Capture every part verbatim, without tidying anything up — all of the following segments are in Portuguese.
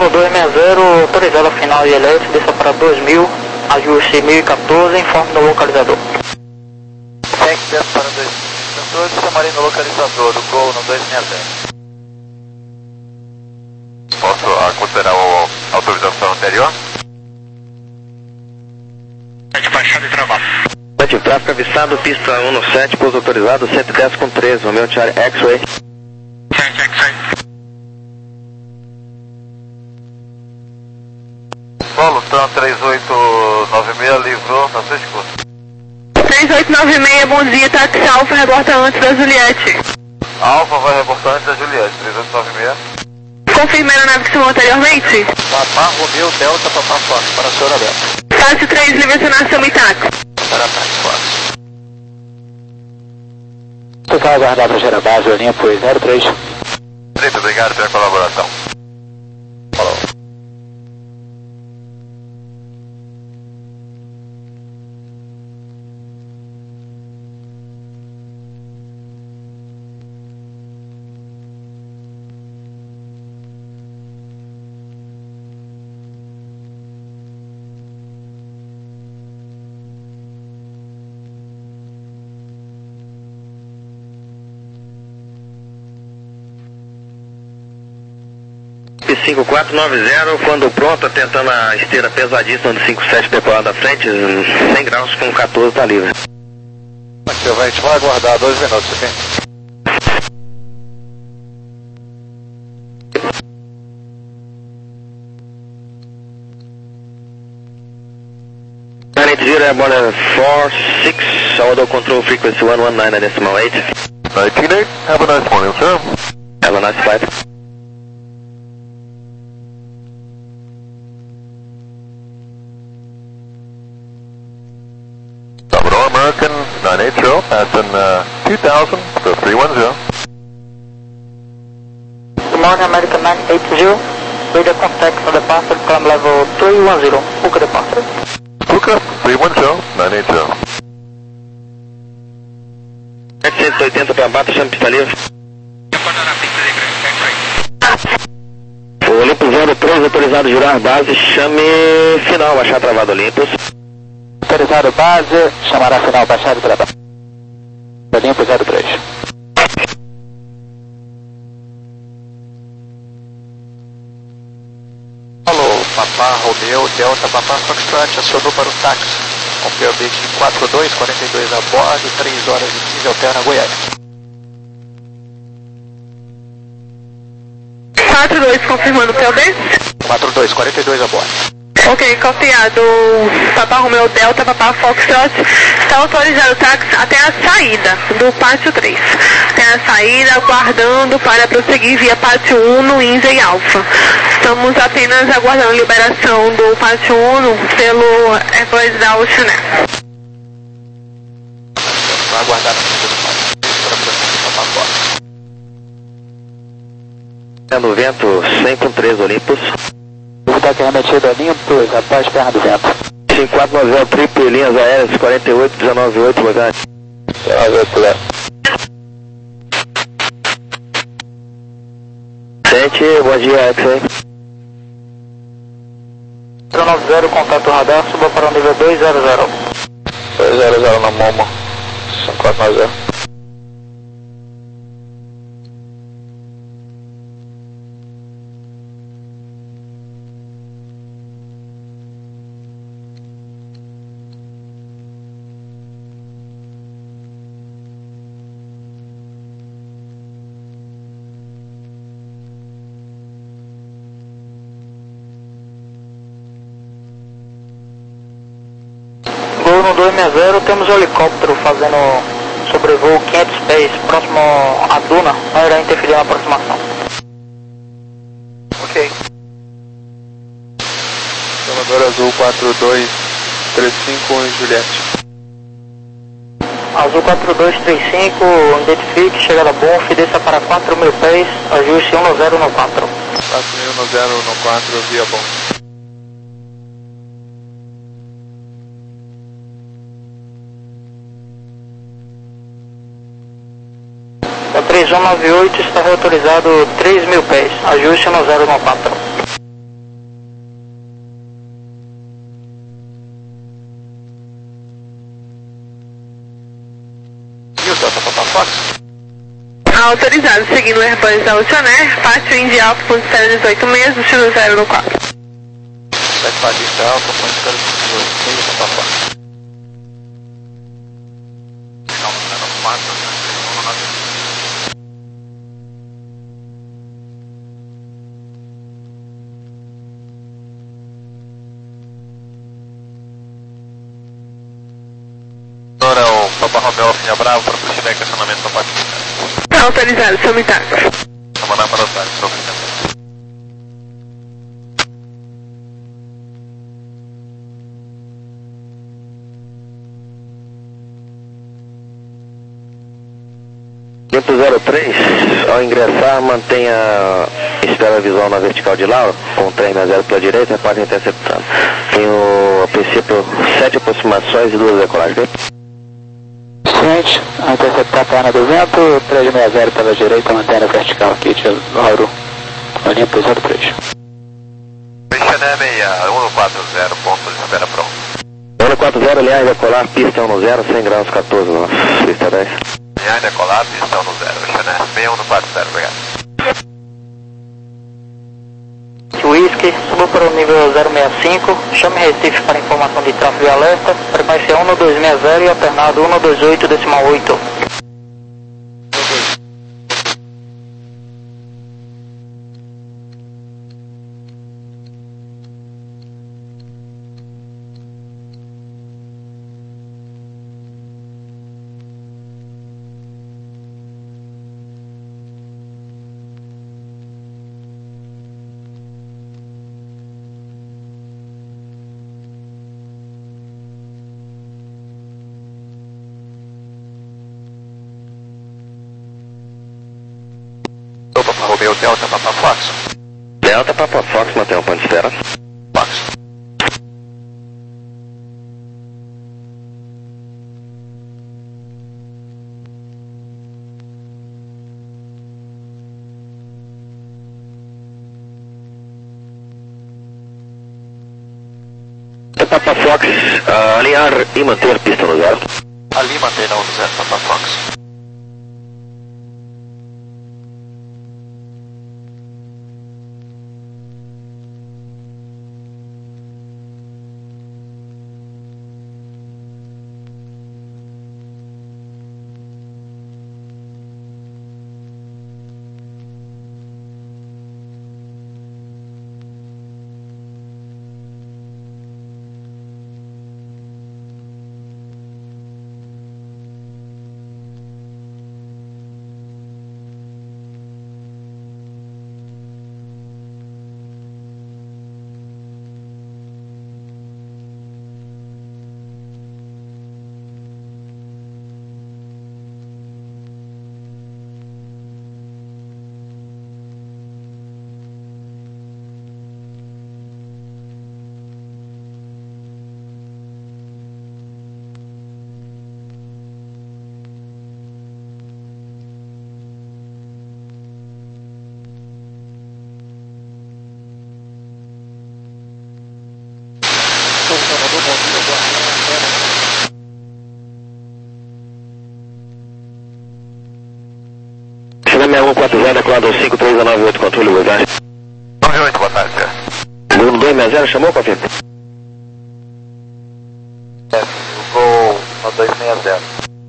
Bruno dois seis zero, autorizado a final I L S, desça para dois mil, ajuste mil e quatorze, informe no localizador. Tank desce para dois mil e quatorze, chamarei no localizador do Gol no dois seis zero. Posso ah, considerar a autorização anterior? Baixado e travado. Tráfego avistado, pista um no sete, pouso autorizado, cento e dez com treze, Romeo Charlie X-Way. Certo, X-Way. Solo, Tan três oito nove seis, livrou na sua escuta. três oito nove seis, bom dia, táxi Alfa, reborta antes da Juliette. Alfa vai reportar antes da Juliette, três oito nove seis. Confirmei a nave que chamou anteriormente? Papá, Romeu, Delta, Papá Fox, para o senhor aberto. Táxi três, livre acionação e táxi. Para ataque, Fox. Total aguardar para gerar base, a linha foi zero três. Muito obrigado pela colaboração. Falou. cinco quatro nove zero, quando pronto, tentando a esteira pesadíssima do cinco sete decolado da frente, cem graus com quatorze tá livre. Aqui, a gente vai aguardar dois minutos, ok? nine eight zero, airborne four six, auto control frequency one one nine decimal eight. nineteen eight, have a nice morning, sir. Have a nice flight. American nine eight zero, passing uh, two thousand to three one zero. Good morning, American nine eight zero, radar contact for departure, climb level three one zero, Puka departure. Puka, three one zero, nine eight zero. setecentos e oitenta para baixo, chama pista livre. Olympus zero três, autorizado a girar base, chame final, baixar travado Olympus. Autorizado base, chamará final, baixado travado. Olympus zero três. Alô, Papá, Romeu, Delta, Papá Foxtrot, acionou para o táxi. Com P O B de quatro dois, quarenta e dois a bordo, três horas e quinze, altera Goiânia. quatro dois, confirmando o P O B? quatro dois, quarenta e dois a bordo. Ok, copiado. Papá Romeo Delta, Papá Foxtrot, está autorizado o táxi até a saída do pátio três. Até a saída, aguardando para prosseguir via pátio um no INSA e Alfa. Estamos apenas aguardando a liberação do pátio um pelo Airvoice da Oceanet. Vai aguardar na frente do pátio. Para prosseguir Papá Fox. No vento, cem com treze Olympus. Está remetido a Olympus, após perna do vento. cinco quatro nove zero, triple, linhas aéreas, quarenta e oito, dezenove oito, Logante. dezenove oito, Logante. Sente, bom dia, X-Ray. zero nove zero, contato radar, suba para o nível dois zero zero. dois zero zero na Momo, cinco quatro nove zero. Bruno dois seis zero, temos um helicóptero fazendo sobrevoo quinhentos pés, próximo à duna, não irá interferir na aproximação. Ok. Salvador Azul quatro dois três cinco, Juliette. Azul quatro dois três cinco, identifique, chegada bom, desça para quatro mil pés, ajuste um zero no quatro. quatro mil no zero no quatro, via bom. três um nove oito está reautorizado três mil pés, ajuste no zero no quatro. Fox. Autorizado, seguindo o Airbus da Oceanair, parte Indy Alpha, ponto zero dezoito meses, destino zero no quatro. Sete Paulista Alfa, ponto zero dezoito meses, Papa Fox. Não, zero quatro, não, não, não. Agora o Papa Romeo Alfinha Bravo para prosseguir estacionamento da parte de Autorizado, seu Mitaco. Vou mandar para o otário, seu oficina. Limpo zero três, ao ingressar mantenha espera visual na vertical de Lauro, com três a zero pela direita, pode interceptando. Tenho a princípio sete aproximações e duas decolagens, ok? Frente, a interceptar a perna do vento, três sessenta pela direita, mantendo a vertical aqui de Lauro, Olimpo zero três. Xané seis um quatro zero, ponto de espera pronto. um quatro zero, linhagem decolar, pista um zero, cem graus quatorze, nossa, pista dez. Linhagem decolar, pista um zero, Xané seis um quatro zero, obrigado. Whisky, subiu para o nível zero seis cinco, chame Recife para informação de tráfego e alerta, frequência um dois seis zero e alternado um dois oito decimal oito. Papa Romeo Delta, Papa Fox. Delta, Papa Fox, mantém o ponto de espera. Fox. Papa Fox, uh, alinhar e manter a pista no zero. Ali mantenha no zero, Papa Fox. Chama um quatro zero, decolado cinco três nove oito, controle Uruguai. nove oito, boa tarde, senhor. Bruno dois seis zero, chamou, Cofim? É, Gol no dois seis zero.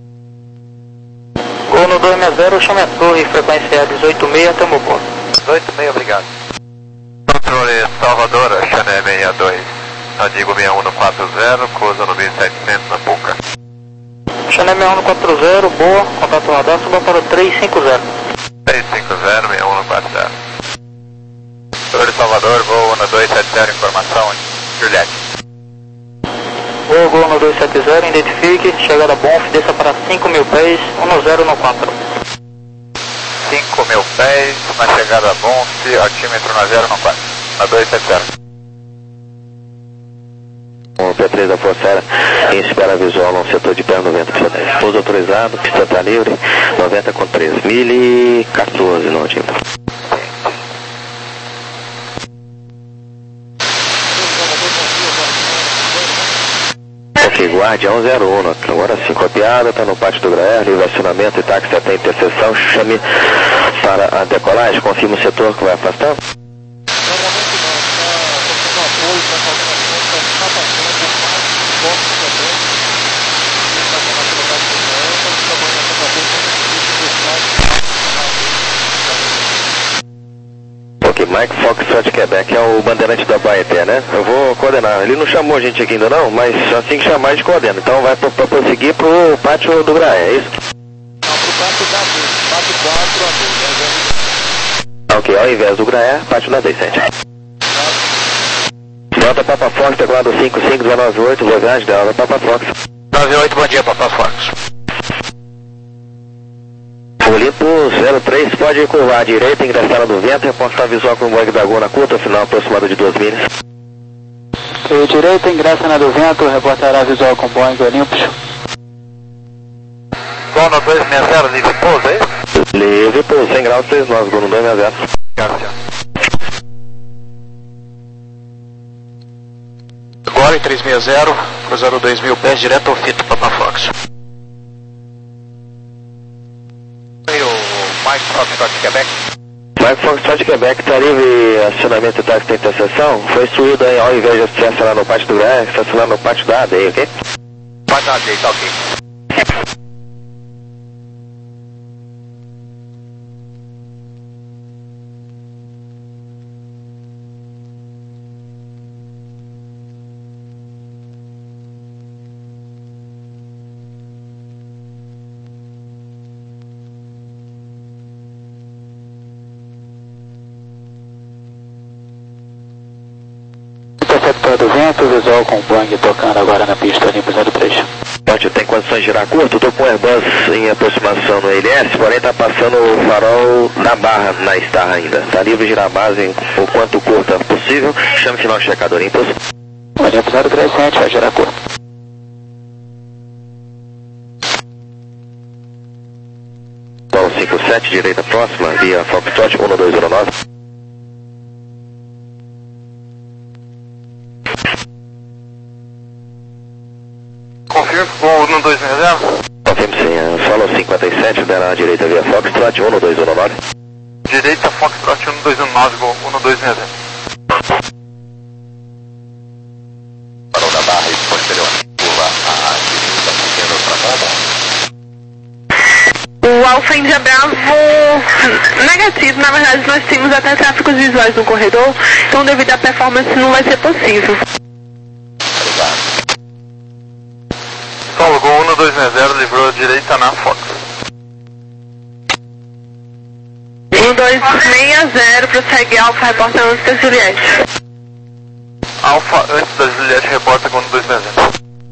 Gol no dois seis zero, chame a torre, frequência dezoito seis até o meu ponto. dezoito seis, obrigado. Controle Salvador, Xané seis dois. Adigo seis um quatro zero, cruza no mil e setecentos na Puca. Xané seis um quatro zero, boa, contato radar, suba para o três cinco zero. três cinco zero, seis um quatro zero. Torre Salvador, voo no dois sete zero, informação, Juliette. Boa, gol no dois sete zero, identifique, chegada Bonf, desça para cinco mil pés, um zero no quatro. cinco mil pés, na chegada Bonf, altímetro na zero no quatro, na dois sete zero. O P três da Força Aérea em espera visual no setor de pé noventa por dez. Pouso autorizado, pista está livre, noventa com três. mil e quatorze, não tinha. Ok, Guardião zero um, agora sim, copiada, está no pátio do Graer, livre acionamento e táxi até interseção, chame para a decolagem, confirma o setor que vai afastando. Ok, Mike Foxtrot Quebec é o bandeirante da Baeté, né? Eu vou coordenar. Ele não chamou a gente aqui ainda não, mas assim que chamar a gente coordena. Então vai para prosseguir pro pátio do Graé, é isso? Não, pro pátio da B, pátio quatro a B, ok, ao invés do Graé, pátio da B, sete. Delta Papa Fox, teclado cinco cinco um nove oito, Logage, Delta Papa Fox. nove oito, bom dia, Papa Fox. Olimpo zero três, pode curvar à direita, ingressar na do vento, reportar visual com o Boeing Dragon na curta, final aproximado de duas milhas. E direita, ingressa na do vento, reportará visual com Boeing Olympus. Gono dois seis zero, livre pouso, é isso? Livre pouso, cem graus, três nove, Gono dois seis zero. Graças. Agora em três seis zero, cruzando dois mil pés, direto ao fito, Papa Fox. Mike Foxtrot Quebec. Mike Foxtrot Quebec está livre acionamento de táxi da interseção. Foi instruído aí, ao invés de estacionar no pátio do Graé, estacionar no pátio da A D, ok? Pátio da A D, tá ok. Interceptor do vento, visual com o Boeing tocando agora na pista Olympus zero três. Pode, tem condições de girar curto, estou com o Airbus em aproximação no L S, porém está passando o farol na barra na Star ainda. Está livre de girar a base o quanto curta possível, chame final checado Olympus. Olympus zero três sete, vai girar curto. Paulo cinco sete, direita próxima, via Foxtrot um dois zero nove. Confirmo com um dois seis zero? Confirmo sim, Solo cinquenta e sete, dela à direita via Foxtrot um dois zero nove. Direita Foxtrot um dois um nove, um dois seis zero. Parou da barra e posterior, curva à direita, seguindo para a O Alfa Índia Bravo negativo, na verdade nós temos até tráficos visuais no corredor, então devido à performance não vai ser possível. Paulo, Gol um dois seis zero, livrou direita na Fox. um dois seis zero, prossegue Alfa, reporta antes da Juliette. Alfa, antes da Juliette, reporta com um dois seis zero.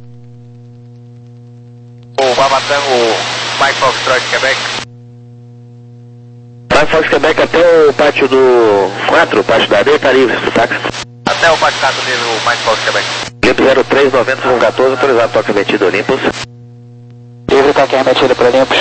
O Babatango, Mike Foxtrot Quebec. Mike Fox Quebec até o pátio do quatro, o pátio da A D, está livre do táxi. Até o pátio quatro livre, o Mike Fox Quebec. Olympus zero três nove zero um um quatorze, autorizado toque emitido Olympus. Livre toque emitido para Olympus.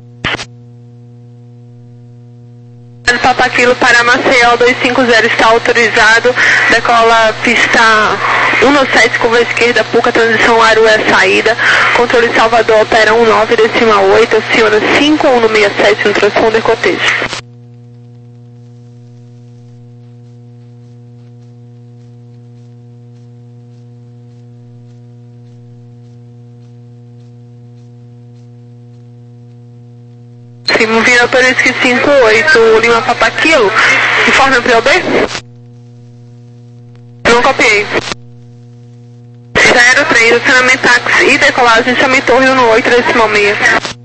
Papaquilo para Maceió dois cinco zero está autorizado, decola pista um sete, curva esquerda, Puca, transição Arué, saída, controle Salvador, opera um nove, decimal oito, aciona cinco um seis sete no transponder cotejo. Sim, movida por isso que cinco oito, Lima Papaquilo, informe para o B? Não copiei. zero três, acionamento táxi e decolagem, chame torre um oito, decimal seis.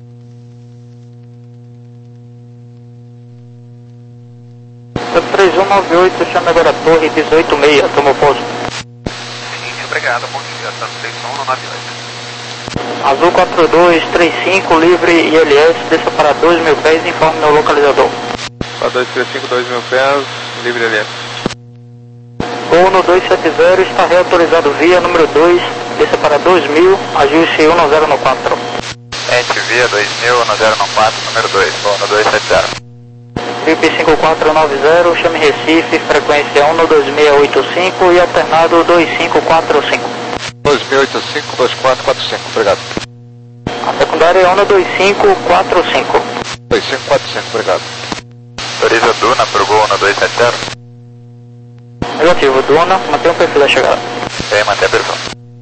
três um nove oito, chame agora torre dezoito seis, tomou posto. Seguinte, obrigado, bom dia, tá três um nove oito. Azul quatro dois três cinco, livre I L S, desça para dois mil pés, informe meu localizador. quatro dois três cinco, dois mil pés, livre I L S. Gol no dois sete zero, está reautorizado via número dois, desça para dois mil, ajuste um zero no quatro. Ente via dois mil, um zero no quatro, número dois, Gol no dois sete zero. V I P cinco quatro nove zero, chame Recife, frequência um dois seis oito cinco e alternado dois cinco quatro cinco. dois seis oito cinco dois quatro quatro cinco, obrigado. A secundária é ONU dois cinco quatro cinco. dois cinco quatro cinco, obrigado. Autoriza Duna para o Gol ONU dois sete zero. Negativo, Duna, mantém o perfil da chegada. Bem, mantém a perfil.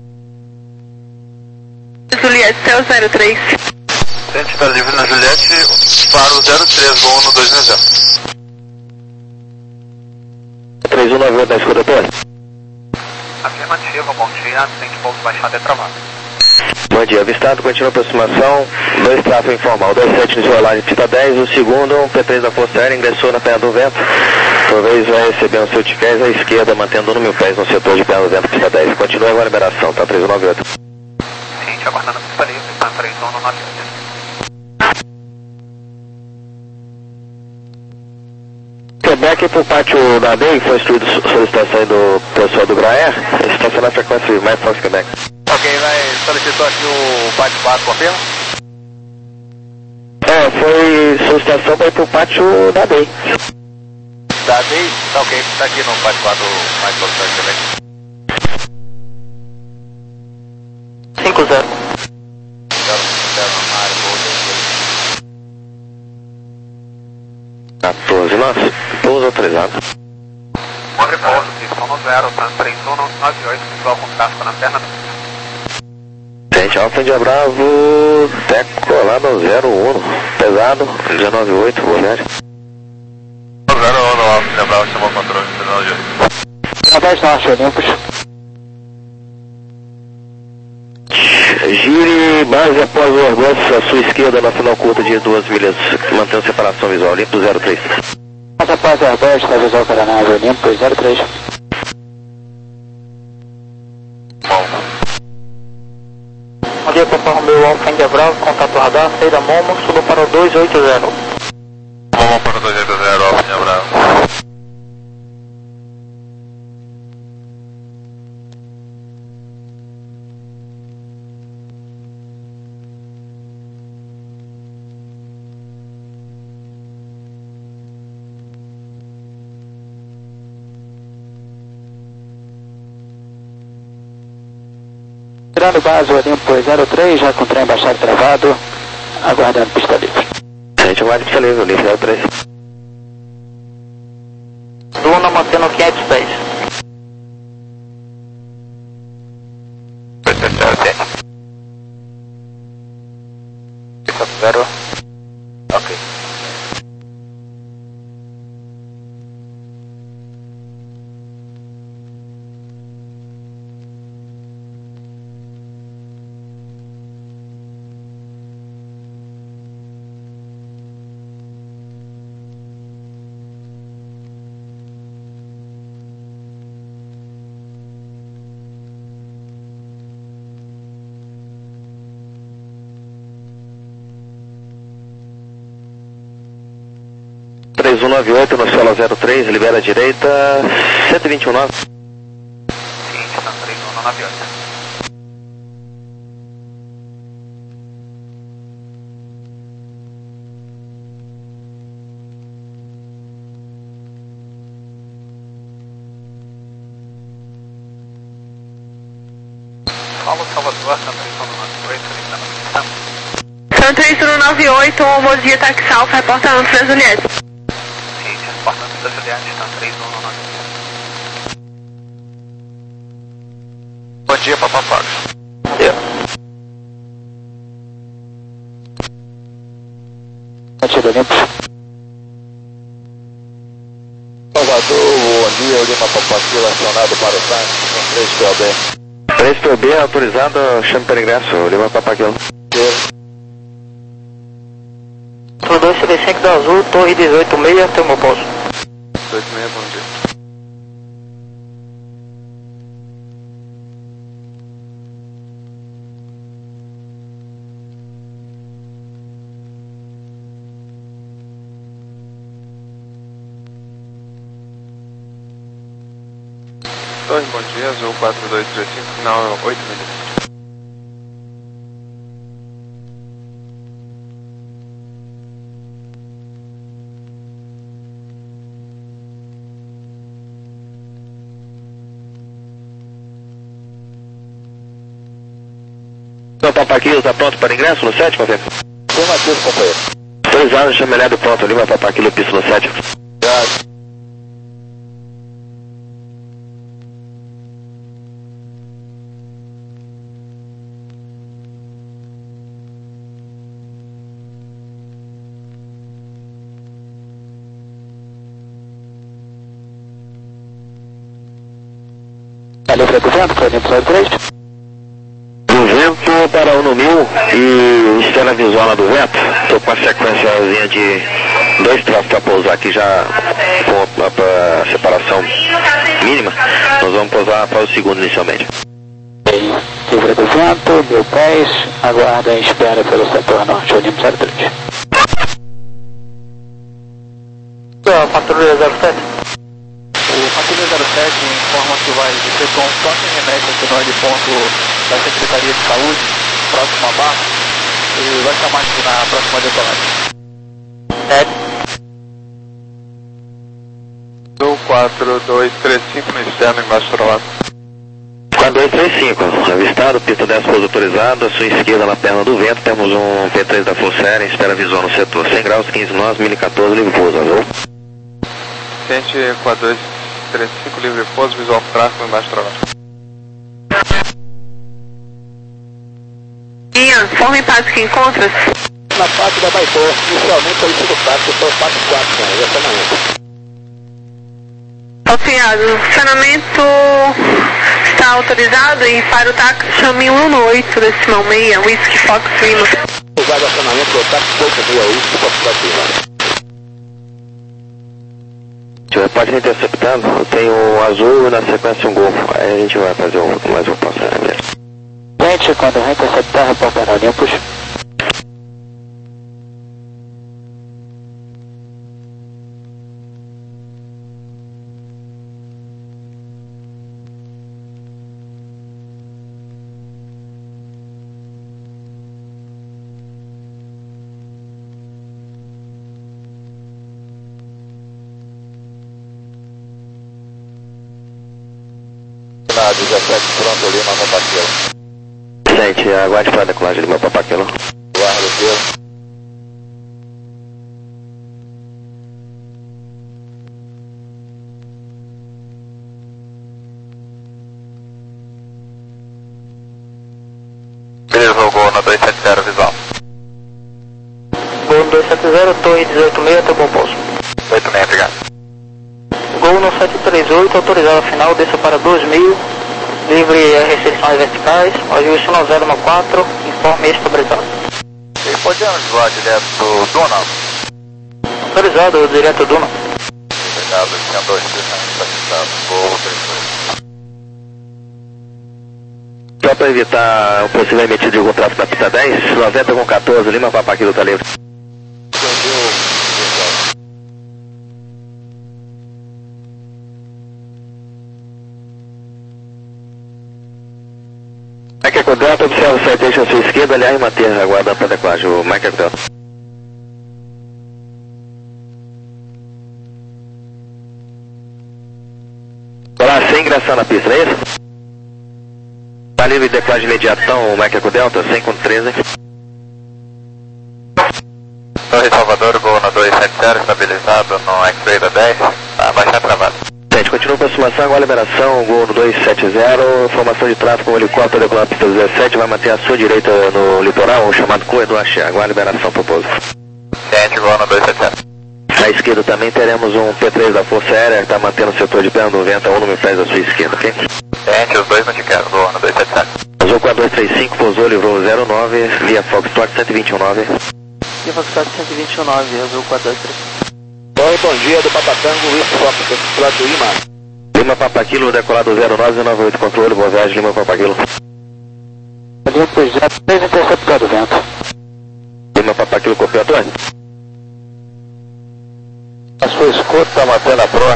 Juliette, céu zero três. Tente estar livre na Juliette para o zero três, Gol ONU dois zero. três um nove oito da escuta, P. Afirmativa, bom dia, tem que pouco baixado é travado. Bom dia, avistado, continua a aproximação, dois tráfego informal, dois sete iniciou a line pista dez, o segundo, um P três da Força Aérea, ingressou na perna do vento, por vez vai receber o seu ticés à esquerda, mantendo no mil pés no setor de perna do vento, pista dez, continua agora a liberação, tá, três um nove oito. Sim, aguardando pista livre, está três um nove oito. Quebec para o pátio da A D E I, foi instruído solicitação aí do pessoal do Braer, estacionar a frequência mais Fox Quebec. Ok, vai, solicitou aqui o bate-papo, confirma? É, foi solicitação para ir para o pátio da A D E I. Da A D E I? Tá ok, tá aqui no bate-papo mais importante também. cinco zero. quatorze, nossa, pouso autorizado. Bom repouso, pistão no zero, tá três um nove oito, visual com tráfego na perna. Gente, Alfa India Bravo, decolado ao zero um, pesado, dezenove oito, boa viagem. zero um, Alfa India Bravo, chamou o controle, dezenove oito. dez norte, Olympus. Gire base após o Orgulho, à sua esquerda na final curta de duas milhas, mantendo separação visual, Olympus zero três. Base após o Orgulho, está visual para a nave, Olympus zero três. Bom. Bom dia, Papa Romeo Alfa India Bravo, contato radar, saída Momo, suba para o dois oito zero. Vamos para o dois oito zero, Alfa India Bravo. Tirando base, Olympus zero três, já com trem baixado travado, aguardando pista livre. Gente, aguarde pista livre, Olympus zero três. Duna mantendo quinhentos pés. dois sete zero, ok. Pista zero. Ok. três um nove oito no solo zero três, libera a direita, cento e vinte e um nove. Sim, está três um nove oito. Paulo Salvador, São três um nove oito, ele está no pista. São três um nove oito, bom dia, táxi Alfa, reportando para Juliette. Sim, transportando da Juliette, está três um nove oito. Bom dia, Papa Fox. Bom dia. Batido, Olympus. Salvador, bom dia, Lima Papaquilo acionado para o táxi, com três P O B. três P O B autorizado, chame para ingresso, Lima Papaquilo. dois C D cinco da Azul, Torre dezoito seis, tem o meu posto. dois seis, bom dia. Torre, bom dia, Azul quatro dois três cinco, final oito milhas. Então, Papaquilo, tá pronto para ingresso no sete, Papaquilo? Afirmativo, companheiro. Autorizado, chamelhado pronto ali, vai Papaquilo, pista no sete. Já. Valeu, Freco Vento, Claudinho zero três. Do vento para o no mil e Estrela Visual lá do vento. Estou com a sequenciazinha de dois traços para pousar aqui já com a, a, a separação mínima. Nós vamos pousar para o segundo inicialmente. Livre do vento, mil pés, aguarda e espera pelo setor norte, Olimpo zero três. Patrulha zero sete. O Patrulha zero sete informa que vai efetuar um toque e remete aqui no heliponto da Secretaria de Saúde, próximo a Barra, e vai chamar aqui na próxima decolagem. Do quatro dois três cinco no externo embaixo do lado. quatro dois três cinco, avistado, pista dez pouso autorizado, à sua esquerda na perna do vento, temos um P três da Força Aérea, espera visual no setor, cem graus, quinze nós, mil e quatorze, livre pouso, azul. Ciente quatro dois três cinco, livre pouso, visual pro tráfego embaixo do lado. Ian, forma em parte que encontras. Na parte da Baipor, inicialmente solicito o táxi, estou parte quatro, né? Essa manhã. Oficiado, o estacionamento está autorizado e para o táxi chame um um oito decimal seis, Whisky Fox Lima. O vai do acionamento do táxi, pouco meia, Whisky Fox Lima. Pode ir interceptando, eu tenho um azul e na sequência um golfo, aí a gente vai fazer um, mais um passo, né, beleza? Gente, quando reinterceptar, reportar Olimpos. Na dezessete, pronto ali, uma Papaquilo. Gente, aguarde para a decolagem de meu Papaquilo. Guarda o teu. Beleza, o gol no dois sete zero visual. Gol no dois sete zero, torre dezoito seis, até bom pouso. oito seis, obrigado. Gol no sete três oito, autorizado final, desça para dois mil, livre as restrições verticais, ajuste no zero quatro, informe estabilizado. E podemos voar direto do Duna? Autorizado, direto Duna. Obrigado, tinha dois, três, gol três dois. Só para evitar o possível emitido de algum tráfego na pista dez, noventa com quatorze, Lima Papaquilo tá livre. Mike Delta, observa o citation à sua esquerda, aliás, e manter aguardando para a decolagem, o Mike Delta. Olá, sem ingressar na pista, não é isso? Tá livre de decolagem imediata, então, o Mike Delta, cem com treze. Torre Salvador, gol no dois sete zero, estabilizado no X-Ray da dez, tá baixar travado. Gente, continua a aproximação, agora liberação, gol no dois sete zero, formação de tráfego, um helicóptero decolando a pista dezessete, vai manter a sua direita no litoral, o chamado corredor Axé, agora liberação pro pouso. Ciente, gol no dois sete zero. À esquerda também teremos um P três da Força Aérea, que está mantendo o setor de perna do vento a um número pés à sua esquerda, ok? Ciente, os dois não te quero, gol no dois sete zero. Azul quatro dois três cinco, pousou, livrou zero nove, via Foxtrot cento e vinte e nove. Via Foxtrot cento e vinte e nove, azul quatro dois três. Oi, bom dia, do Papatango, Whisky Fox Lima. Lima Papaquilo, decolado zero nove nove oito, controle, boa viagem, Lima Papaquilo. Olimpo já três interceptado vento. Lima Papaquilo, copiou a torre. A sua escuta, mantendo a proa.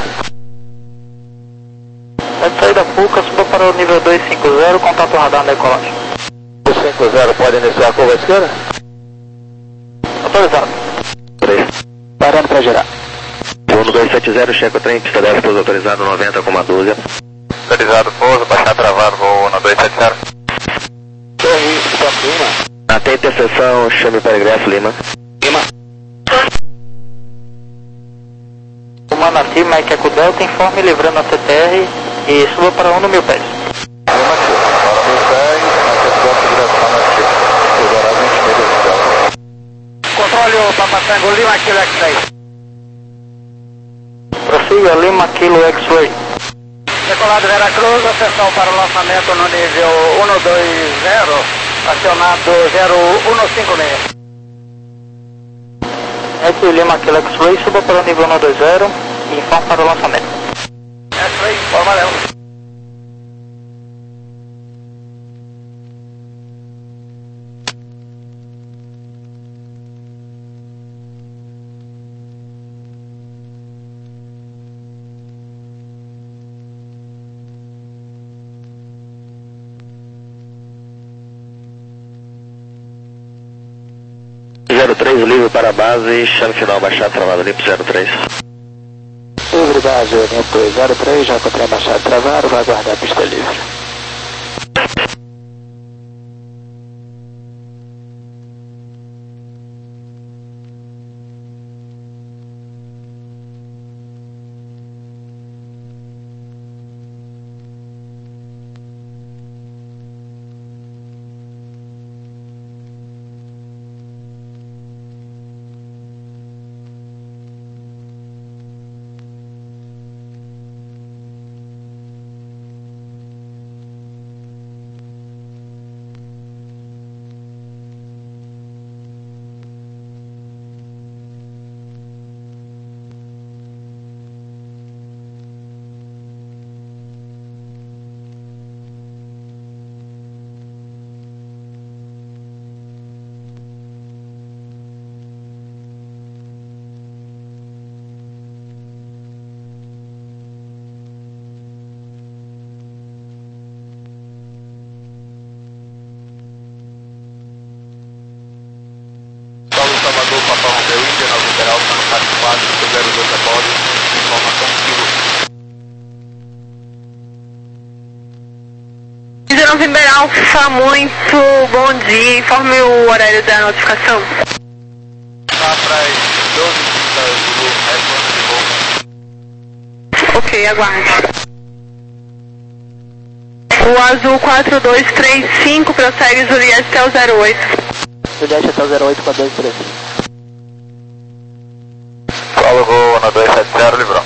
Pode sair da Puca, suba para o nível dois cinco zero, contato radar na decolagem. dois cinco zero, pode iniciar a curva à esquerda? Autorizado. três. Parando para gerar. Voo no dois sete zero, checa o trem, pista dez, pouso autorizado noventa com uma doze. Autorizado, pouso, baixar travado, gol no dois sete zero. Torre Fox Lima, Tem interseção, chame para ingresso, Lima. Lima. O Manati, Mike Eco Delta, informe livrando a T T R e suba para um no mil pés. Lima aqui, para mil pés, Mike Eco Delta, direção norte, exorar vinte milhas de Delta. Controle o Papa Tango, Lima Kilo X-Ray. Prossiga Lima Kilo X-Ray. Decolado Veracruz, atenção para o lançamento no nível cento e vinte, acionado zero um cinco seis. Aqui Lima Kilo X-Ray, suba para o nível cento e vinte e informe para o lançamento. X-Ray, forma valeu. zero três, livre para a base, chame final baixado, travado, limpo zero três. Livre base, limpo zero três, já encontrei baixado, travado, vai aguardar a pista livre. Salvador, Papa Romeu, Índia, nove Liberal, quatro quatro, zero dois a bordo, informação Kilo. dezenove Liberal, Alfa, muito bom dia, informe o horário da notificação. Lá para as doze do retorno de voo. Ok, aguarde. O azul quatro dois três cinco prossegue Juliette até o zero oito. Juliette até o zero oito para dois três. Paulo Gol, Ana dois sete zero, livrou.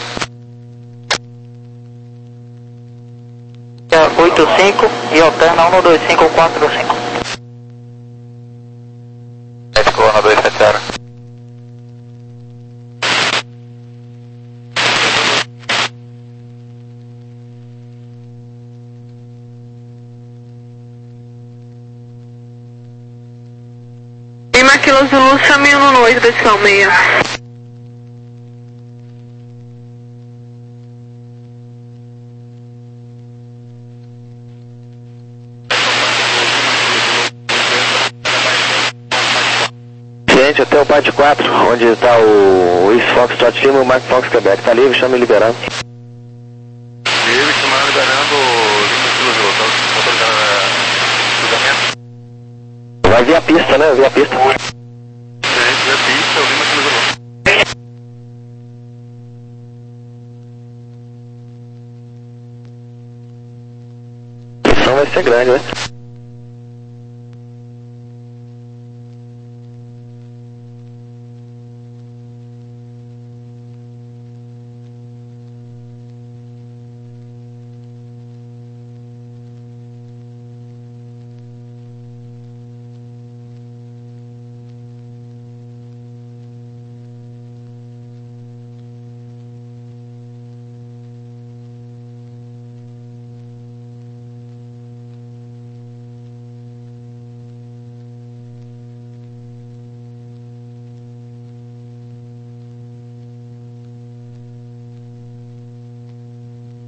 oito cinco e alterna um dois cinco quatro cinco. México, Ana dois sete zero. Lima Kilo Zulu, chame um no oito, decimal seis. Ciente até o Pate quatro, onde está o East Fox Trot Lima e o Mark Fox Quebec. Está livre, chame liberando. Livre, chamando liberando Lima Kilo Zulu, está autorizando cruzamento. Vai via pista, né? Via pista. Gente, via pista, o Lima Kilo Zulu. A missão vai ser grande, né?